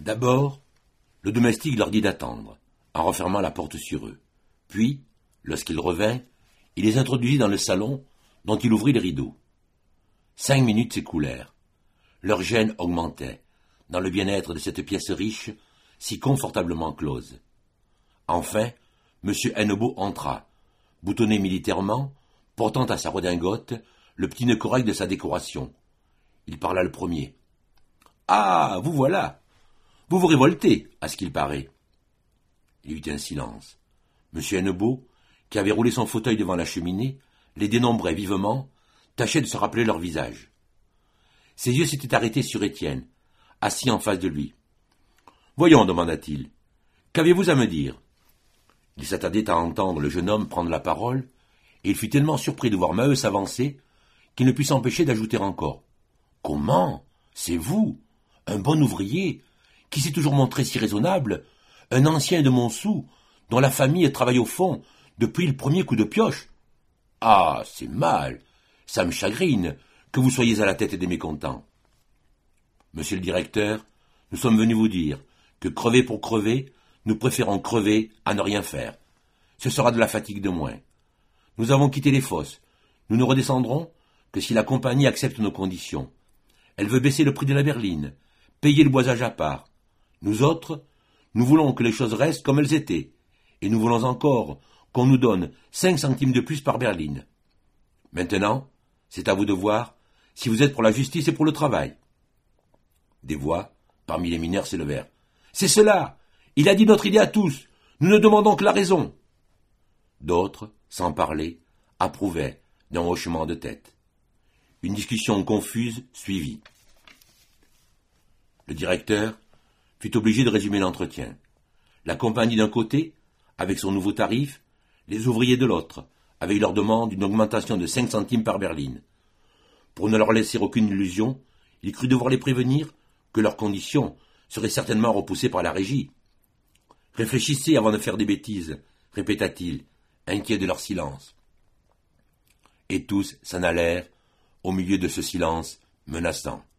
D'abord, le domestique leur dit d'attendre, en refermant la porte sur eux. Puis, lorsqu'il revint, il les introduisit dans le salon, dont il ouvrit les rideaux. 5 minutes s'écoulèrent. Leur gêne augmentait, dans le bien-être de cette pièce riche, si confortablement close. Enfin, M. Hennebeau entra, boutonné militairement, portant à sa redingote le petit nœud correct de sa décoration. Il parla le premier. « Ah, vous voilà! Vous vous révoltez, à ce qu'il paraît. » Il y eut un silence. M. Hennebeau, qui avait roulé son fauteuil devant la cheminée, les dénombrait vivement, tâchait de se rappeler leur visage. Ses yeux s'étaient arrêtés sur Étienne, assis en face de lui. « Voyons, demanda-t-il, qu'avez-vous à me dire ?» Il s'attardait à entendre le jeune homme prendre la parole, et il fut tellement surpris de voir Maheu s'avancer qu'il ne put s'empêcher d'ajouter encore. « Comment? C'est vous, un bon ouvrier, qui s'est toujours montré si raisonnable, un ancien de Montsou, dont la famille travaille au fond depuis le premier coup de pioche. Ah, c'est mal, ça me chagrine que vous soyez à la tête des mécontents. Monsieur le directeur, nous sommes venus vous dire que crever pour crever, nous préférons crever à ne rien faire. Ce sera de la fatigue de moins. Nous avons quitté les fosses. Nous ne redescendrons que si la compagnie accepte nos conditions. Elle veut baisser le prix de la berline, payer le boisage à part. Nous autres, nous voulons que les choses restent comme elles étaient, et nous voulons encore qu'on nous donne 5 centimes de plus par berline. Maintenant, c'est à vous de voir si vous êtes pour la justice et pour le travail. Des voix, parmi les mineurs, s'élevèrent. « C'est cela! Il a dit notre idée à tous! Nous ne demandons que la raison !» D'autres, sans parler, approuvaient d'un hochement de tête. Une discussion confuse suivit. Le directeur fut obligé de résumer l'entretien. La compagnie d'un côté, avec son nouveau tarif, les ouvriers de l'autre, avec leur demande d'une augmentation de 5 centimes par berline. Pour ne leur laisser aucune illusion, il crut devoir les prévenir que leurs conditions seraient certainement repoussées par la régie. « Réfléchissez avant de faire des bêtises, » répéta-t-il, inquiet de leur silence. Et tous s'en allèrent au milieu de ce silence menaçant.